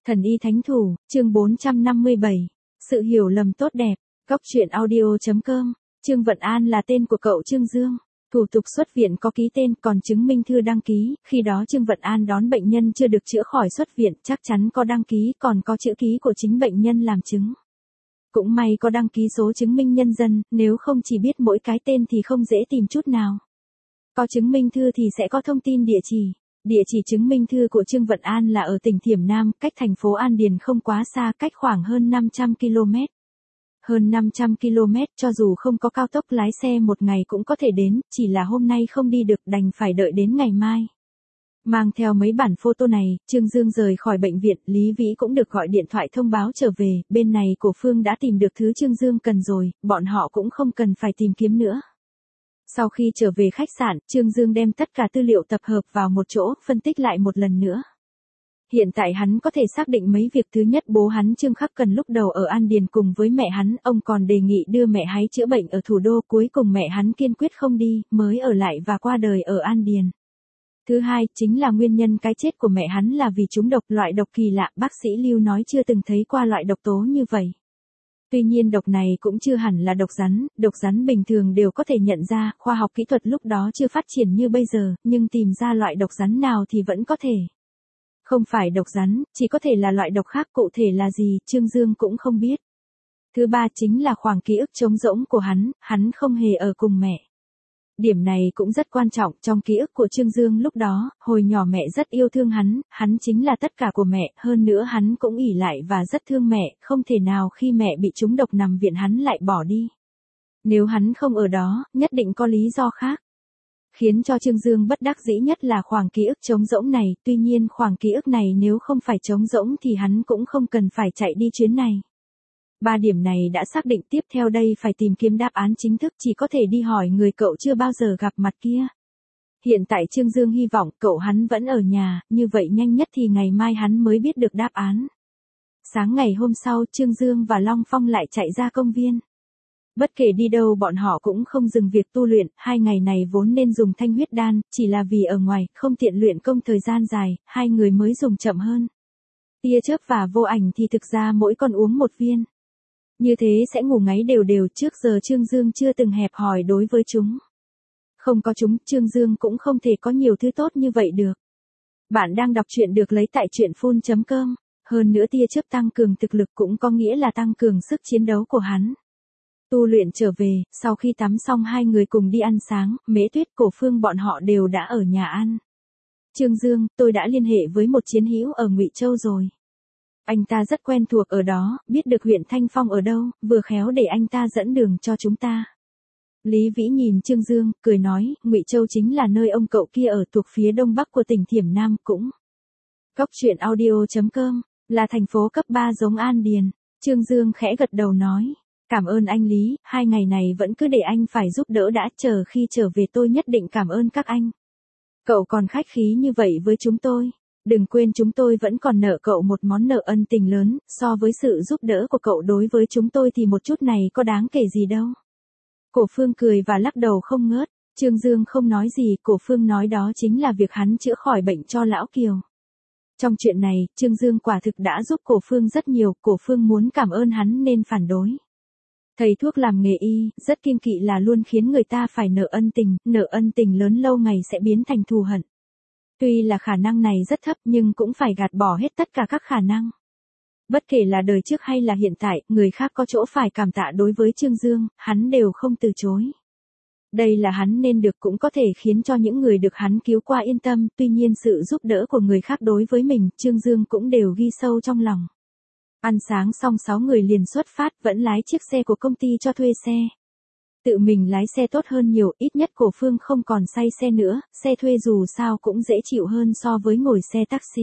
Thần y thánh thủ, chương 457. Sự hiểu lầm tốt đẹp. Góc truyện audio.com. Trương Vận An là tên của cậu Trương Dương. Thủ tục xuất viện có ký tên, còn chứng minh thư đăng ký. Khi đó Trương Vận An đón bệnh nhân chưa được chữa khỏi xuất viện, chắc chắn có đăng ký, còn có chữ ký của chính bệnh nhân làm chứng. Cũng may có đăng ký số chứng minh nhân dân, nếu không chỉ biết mỗi cái tên thì không dễ tìm chút nào. Có chứng minh thư thì sẽ có thông tin địa chỉ. Địa chỉ chứng minh thư của Trương Vận An là ở tỉnh Thiểm Nam, cách thành phố An Điền không quá xa, cách khoảng hơn 500 km. Hơn 500 km, cho dù không có cao tốc lái xe một ngày cũng có thể đến, chỉ là hôm nay không đi được, đành phải đợi đến ngày mai. Mang theo mấy bản photo này, Trương Dương rời khỏi bệnh viện, Lý Vĩ cũng được gọi điện thoại thông báo trở về, bên này của Phương đã tìm được thứ Trương Dương cần rồi, bọn họ cũng không cần phải tìm kiếm nữa. Sau khi trở về khách sạn, Trương Dương đem tất cả tư liệu tập hợp vào một chỗ, phân tích lại một lần nữa. Hiện tại hắn có thể xác định mấy việc. Thứ nhất, bố hắn Trương Khắc Cần lúc đầu ở An Điền cùng với mẹ hắn, ông còn đề nghị đưa mẹ hắn chữa bệnh ở thủ đô, cuối cùng mẹ hắn kiên quyết không đi, mới ở lại và qua đời ở An Điền. Thứ hai, chính là nguyên nhân cái chết của mẹ hắn là vì trúng độc, loại độc kỳ lạ, bác sĩ Lưu nói chưa từng thấy qua loại độc tố như vậy. Tuy nhiên độc này cũng chưa hẳn là độc rắn bình thường đều có thể nhận ra, khoa học kỹ thuật lúc đó chưa phát triển như bây giờ, nhưng tìm ra loại độc rắn nào thì vẫn có thể. Không phải độc rắn, chỉ có thể là loại độc khác, cụ thể là gì, Trương Dương cũng không biết. Thứ ba chính là khoảng ký ức trống rỗng của hắn không hề ở cùng mẹ. Điểm này cũng rất quan trọng, trong ký ức của Trương Dương lúc đó, hồi nhỏ mẹ rất yêu thương hắn chính là tất cả của mẹ, hơn nữa hắn cũng ỷ lại và rất thương mẹ, không thể nào khi mẹ bị trúng độc nằm viện hắn lại bỏ đi. Nếu hắn không ở đó, nhất định có lý do khác. Khiến cho Trương Dương bất đắc dĩ nhất là khoảng ký ức trống rỗng này, tuy nhiên khoảng ký ức này nếu không phải trống rỗng thì hắn cũng không cần phải chạy đi chuyến này. Ba điểm này đã xác định, tiếp theo đây phải tìm kiếm đáp án chính thức, chỉ có thể đi hỏi người cậu chưa bao giờ gặp mặt kia. Hiện tại Trương Dương hy vọng cậu hắn vẫn ở nhà, như vậy nhanh nhất thì ngày mai hắn mới biết được đáp án. Sáng ngày hôm sau, Trương Dương và Long Phong lại chạy ra công viên. Bất kể đi đâu bọn họ cũng không dừng việc tu luyện, 2 ngày này vốn nên dùng thanh huyết đan, chỉ là vì ở ngoài, không tiện luyện công thời gian dài, 2 người mới dùng chậm hơn. Tia chớp và vô ảnh thì thực ra mỗi con uống 1 viên. Như thế sẽ ngủ ngáy đều đều, trước giờ Trương Dương chưa từng hẹp hòi đối với chúng. Không có chúng, Trương Dương cũng không thể có nhiều thứ tốt như vậy được. Bạn đang đọc truyện được lấy tại truyện.com, hơn nữa tia chớp tăng cường thực lực cũng có nghĩa là tăng cường sức chiến đấu của hắn. Tu luyện trở về, sau khi tắm xong 2 người cùng đi ăn sáng, Mễ Tuyết, Cổ Phương bọn họ đều đã ở nhà ăn. Trương Dương, tôi đã liên hệ với một chiến hữu ở Ngụy Châu rồi. Anh ta rất quen thuộc ở đó, biết được huyện Thanh Phong ở đâu, vừa khéo để anh ta dẫn đường cho chúng ta. Lý Vĩ nhìn Trương Dương, cười nói, Ngụy Châu chính là nơi ông cậu kia ở, thuộc phía đông bắc của tỉnh Thiểm Nam cũng. Góc truyện audio.com, là thành phố cấp 3 giống An Điền. Trương Dương khẽ gật đầu nói. Cảm ơn anh Lý, 2 ngày này vẫn cứ để anh phải giúp đỡ đã, chờ khi trở về tôi nhất định cảm ơn các anh. Cậu còn khách khí như vậy với chúng tôi. Đừng quên chúng tôi vẫn còn nợ cậu một món nợ ân tình lớn, so với sự giúp đỡ của cậu đối với chúng tôi thì một chút này có đáng kể gì đâu. Cổ Phương cười và lắc đầu không ngớt, Trương Dương không nói gì, Cổ Phương nói đó chính là việc hắn chữa khỏi bệnh cho Lão Kiều. Trong chuyện này, Trương Dương quả thực đã giúp Cổ Phương rất nhiều, Cổ Phương muốn cảm ơn hắn nên phản đối. Thầy thuốc làm nghề y, rất kiêng kỵ là luôn khiến người ta phải nợ ân tình lớn lâu ngày sẽ biến thành thù hận. Tuy là khả năng này rất thấp nhưng cũng phải gạt bỏ hết tất cả các khả năng. Bất kể là đời trước hay là hiện tại, người khác có chỗ phải cảm tạ đối với Trương Dương, hắn đều không từ chối. Đây là hắn nên được, cũng có thể khiến cho những người được hắn cứu qua yên tâm, tuy nhiên sự giúp đỡ của người khác đối với mình, Trương Dương cũng đều ghi sâu trong lòng. Ăn sáng xong 6 người liền xuất phát, vẫn lái chiếc xe của công ty cho thuê xe. Tự mình lái xe tốt hơn nhiều, ít nhất Cổ Phương không còn say xe nữa, xe thuê dù sao cũng dễ chịu hơn so với ngồi xe taxi.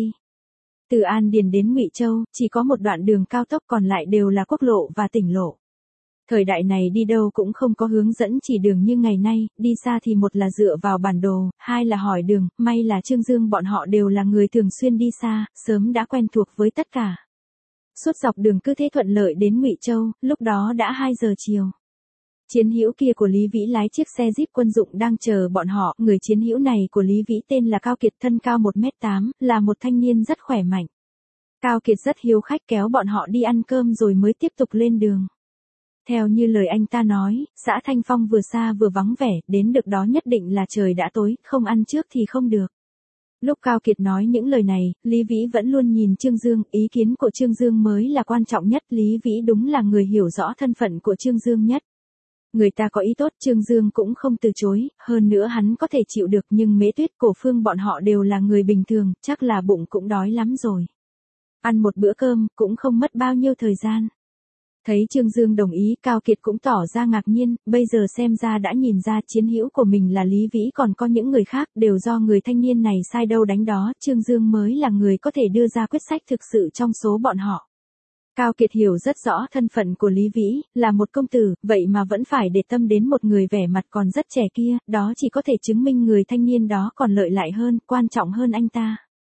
Từ An Điền đến Ngụy Châu, chỉ có một đoạn đường cao tốc, còn lại đều là quốc lộ và tỉnh lộ. Thời đại này đi đâu cũng không có hướng dẫn chỉ đường như ngày nay, đi xa thì một là dựa vào bản đồ, hai là hỏi đường, may là Trương Dương bọn họ đều là người thường xuyên đi xa, sớm đã quen thuộc với tất cả. Suốt dọc đường cứ thế thuận lợi đến Ngụy Châu, lúc đó đã 2 giờ chiều. Chiến hữu kia của Lý Vĩ lái chiếc xe Jeep quân dụng đang chờ bọn họ, người chiến hữu này của Lý Vĩ tên là Cao Kiệt, thân cao 1m8, là một thanh niên rất khỏe mạnh. Cao Kiệt rất hiếu khách kéo bọn họ đi ăn cơm rồi mới tiếp tục lên đường. Theo như lời anh ta nói, xã Thanh Phong vừa xa vừa vắng vẻ, đến được đó nhất định là trời đã tối, không ăn trước thì không được. Lúc Cao Kiệt nói những lời này, Lý Vĩ vẫn luôn nhìn Trương Dương, ý kiến của Trương Dương mới là quan trọng nhất, Lý Vĩ đúng là người hiểu rõ thân phận của Trương Dương nhất. Người ta có ý tốt Trương Dương cũng không từ chối, hơn nữa hắn có thể chịu được nhưng Mễ Tuyết Cổ Phương bọn họ đều là người bình thường, chắc là bụng cũng đói lắm rồi. Ăn một bữa cơm cũng không mất bao nhiêu thời gian. Thấy Trương Dương đồng ý, Cao Kiệt cũng tỏ ra ngạc nhiên, bây giờ xem ra đã nhìn ra chiến hữu của mình là Lý Vĩ còn có những người khác đều do người thanh niên này sai đâu đánh đó, Trương Dương mới là người có thể đưa ra quyết sách thực sự trong số bọn họ. Cao Kiệt hiểu rất rõ thân phận của Lý Vĩ, là một công tử, vậy mà vẫn phải để tâm đến một người vẻ mặt còn rất trẻ kia, đó chỉ có thể chứng minh người thanh niên đó còn lợi hại hơn, quan trọng hơn anh ta.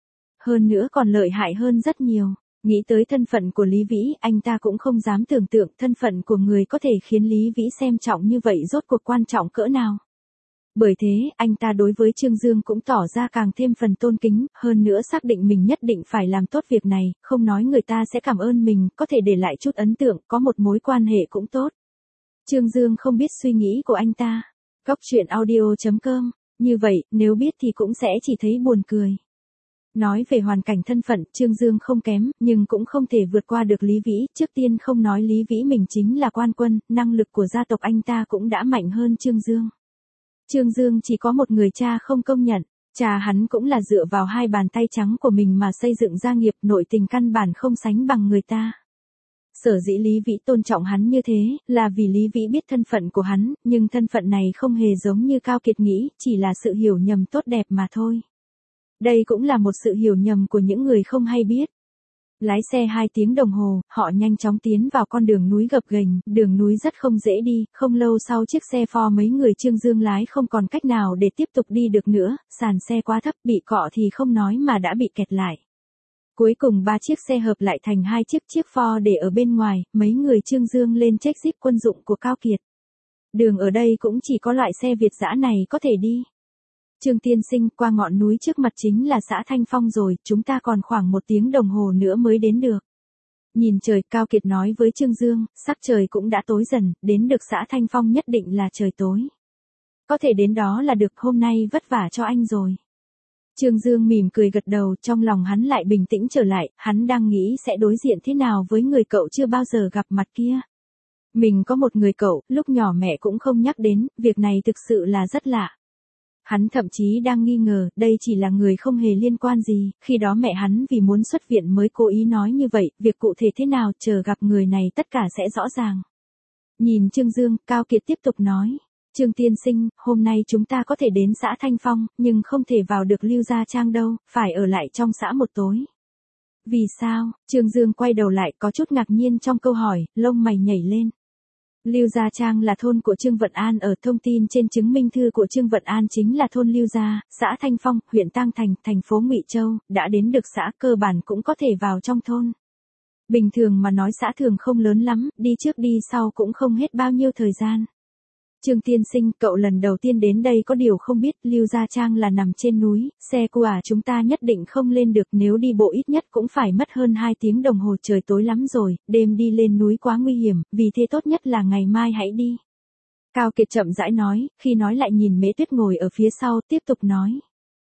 Hơn nữa còn lợi hại hơn rất nhiều. Nghĩ tới thân phận của Lý Vĩ, anh ta cũng không dám tưởng tượng thân phận của người có thể khiến Lý Vĩ xem trọng như vậy rốt cuộc quan trọng cỡ nào. Bởi thế, anh ta đối với Trương Dương cũng tỏ ra càng thêm phần tôn kính, hơn nữa xác định mình nhất định phải làm tốt việc này, không nói người ta sẽ cảm ơn mình, có thể để lại chút ấn tượng, có một mối quan hệ cũng tốt. Trương Dương không biết suy nghĩ của anh ta. Góc truyện audio.com, như vậy, nếu biết thì cũng sẽ chỉ thấy buồn cười. Nói về hoàn cảnh thân phận, Trương Dương không kém, nhưng cũng không thể vượt qua được Lý Vĩ, trước tiên không nói Lý Vĩ mình chính là quan quân, năng lực của gia tộc anh ta cũng đã mạnh hơn Trương Dương. Trương Dương chỉ có một người cha không công nhận, cha hắn cũng là dựa vào hai bàn tay trắng của mình mà xây dựng gia nghiệp, nội tình căn bản không sánh bằng người ta. Sở dĩ Lý Vĩ tôn trọng hắn như thế, là vì Lý Vĩ biết thân phận của hắn, nhưng thân phận này không hề giống như Cao Kiệt nghĩ, chỉ là sự hiểu nhầm tốt đẹp mà thôi. Đây cũng là một sự hiểu nhầm của những người không hay biết. Lái xe 2 tiếng đồng hồ, họ nhanh chóng tiến vào con đường núi gập ghềnh, đường núi rất không dễ đi, không lâu sau chiếc xe Ford mấy người Trương Dương lái không còn cách nào để tiếp tục đi được nữa, sàn xe quá thấp, bị cọ thì không nói mà đã bị kẹt lại. Cuối cùng 3 chiếc xe hợp lại thành 2 chiếc Ford để ở bên ngoài, mấy người Trương Dương lên chiếc Jeep quân dụng của Cao Kiệt. Đường ở đây cũng chỉ có loại xe Việt dã này có thể đi. Trương tiên sinh, qua ngọn núi trước mặt chính là xã Thanh Phong rồi, chúng ta còn khoảng 1 tiếng đồng hồ nữa mới đến được. Nhìn trời, Cao Kiệt nói với Trương Dương, sắc trời cũng đã tối dần, đến được xã Thanh Phong nhất định là trời tối. Có thể đến đó là được, hôm nay vất vả cho anh rồi. Trương Dương mỉm cười gật đầu, trong lòng hắn lại bình tĩnh trở lại, hắn đang nghĩ sẽ đối diện thế nào với người cậu chưa bao giờ gặp mặt kia. Mình có một người cậu, lúc nhỏ mẹ cũng không nhắc đến, việc này thực sự là rất lạ. Hắn thậm chí đang nghi ngờ, đây chỉ là người không hề liên quan gì, khi đó mẹ hắn vì muốn xuất viện mới cố ý nói như vậy, việc cụ thể thế nào, chờ gặp người này tất cả sẽ rõ ràng. Nhìn Trương Dương, Cao Kiệt tiếp tục nói, Trương tiên sinh, hôm nay chúng ta có thể đến xã Thanh Phong, nhưng không thể vào được Lưu Gia Trang đâu, phải ở lại trong xã một tối. Vì sao? Trương Dương quay đầu lại có chút ngạc nhiên trong câu hỏi, lông mày nhảy lên. Lưu Gia Trang là thôn của Trương Vận An, ở thông tin trên chứng minh thư của Trương Vận An chính là thôn Lưu Gia, xã Thanh Phong, huyện Tang Thành, thành phố Ngụy Châu, đã đến được xã cơ bản cũng có thể vào trong thôn. Bình thường mà nói xã thường không lớn lắm, đi trước đi sau cũng không hết bao nhiêu thời gian. Trương tiên sinh, cậu lần đầu tiên đến đây có điều không biết, Lưu Gia Trang là nằm trên núi, xe của chúng ta nhất định không lên được, nếu đi bộ ít nhất cũng phải mất hơn 2 tiếng đồng hồ, trời tối lắm rồi, đêm đi lên núi quá nguy hiểm, vì thế tốt nhất là ngày mai hãy đi. Cao Kiệt chậm rãi nói, khi nói lại nhìn Mễ Tuyết ngồi ở phía sau, tiếp tục nói.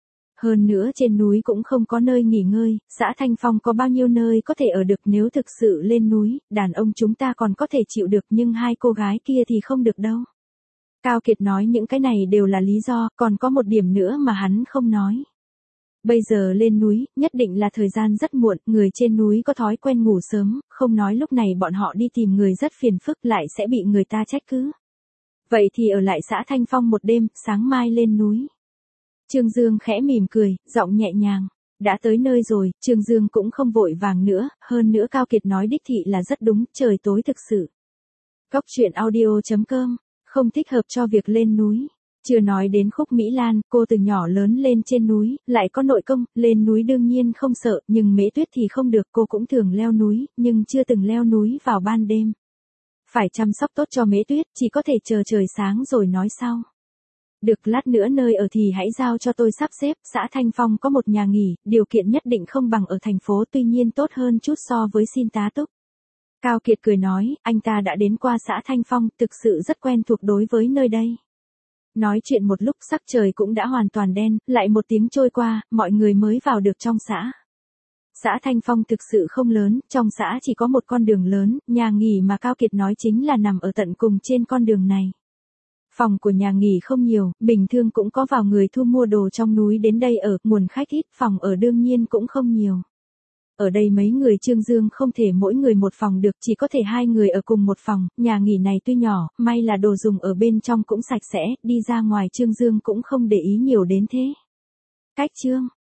Hơn nữa trên núi cũng không có nơi nghỉ ngơi, xã Thanh Phong có bao nhiêu nơi có thể ở được, nếu thực sự lên núi, đàn ông chúng ta còn có thể chịu được nhưng 2 cô gái kia thì không được đâu. Cao Kiệt nói những cái này đều là lý do, còn có một điểm nữa mà hắn không nói. Bây giờ lên núi, nhất định là thời gian rất muộn, người trên núi có thói quen ngủ sớm, không nói lúc này bọn họ đi tìm người rất phiền phức, lại sẽ bị người ta trách cứ. Vậy thì ở lại xã Thanh Phong một đêm, sáng mai lên núi. Trương Dương khẽ mỉm cười, giọng nhẹ nhàng. Đã tới nơi rồi, Trương Dương cũng không vội vàng nữa, hơn nữa Cao Kiệt nói đích thị là rất đúng, trời tối thực sự. Góc truyện audio.com, không thích hợp cho việc lên núi. Chưa nói đến Khúc Mỹ Lan, cô từ nhỏ lớn lên trên núi, lại có nội công, lên núi đương nhiên không sợ, nhưng Mễ Tuyết thì không được, cô cũng thường leo núi, nhưng chưa từng leo núi vào ban đêm. Phải chăm sóc tốt cho Mễ Tuyết, chỉ có thể chờ trời sáng rồi nói sau. Được, lát nữa nơi ở thì hãy giao cho tôi sắp xếp, xã Thanh Phong có một nhà nghỉ, điều kiện nhất định không bằng ở thành phố tuy nhiên tốt hơn chút so với xin tá túc. Cao Kiệt cười nói, anh ta đã đến qua xã Thanh Phong, thực sự rất quen thuộc đối với nơi đây. Nói chuyện một lúc sắc trời cũng đã hoàn toàn đen, lại một tiếng trôi qua, mọi người mới vào được trong xã. Xã Thanh Phong thực sự không lớn, trong xã chỉ có một con đường lớn, nhà nghỉ mà Cao Kiệt nói chính là nằm ở tận cùng trên con đường này. Phòng của nhà nghỉ không nhiều, bình thường cũng có vào người thu mua đồ trong núi đến đây ở, nguồn khách ít, phòng ở đương nhiên cũng không nhiều. Ở đây mấy người Trương Dương không thể mỗi người một phòng được, chỉ có thể hai người ở cùng một phòng, nhà nghỉ này tuy nhỏ, may là đồ dùng ở bên trong cũng sạch sẽ, đi ra ngoài Trương Dương cũng không để ý nhiều đến thế. Cách chương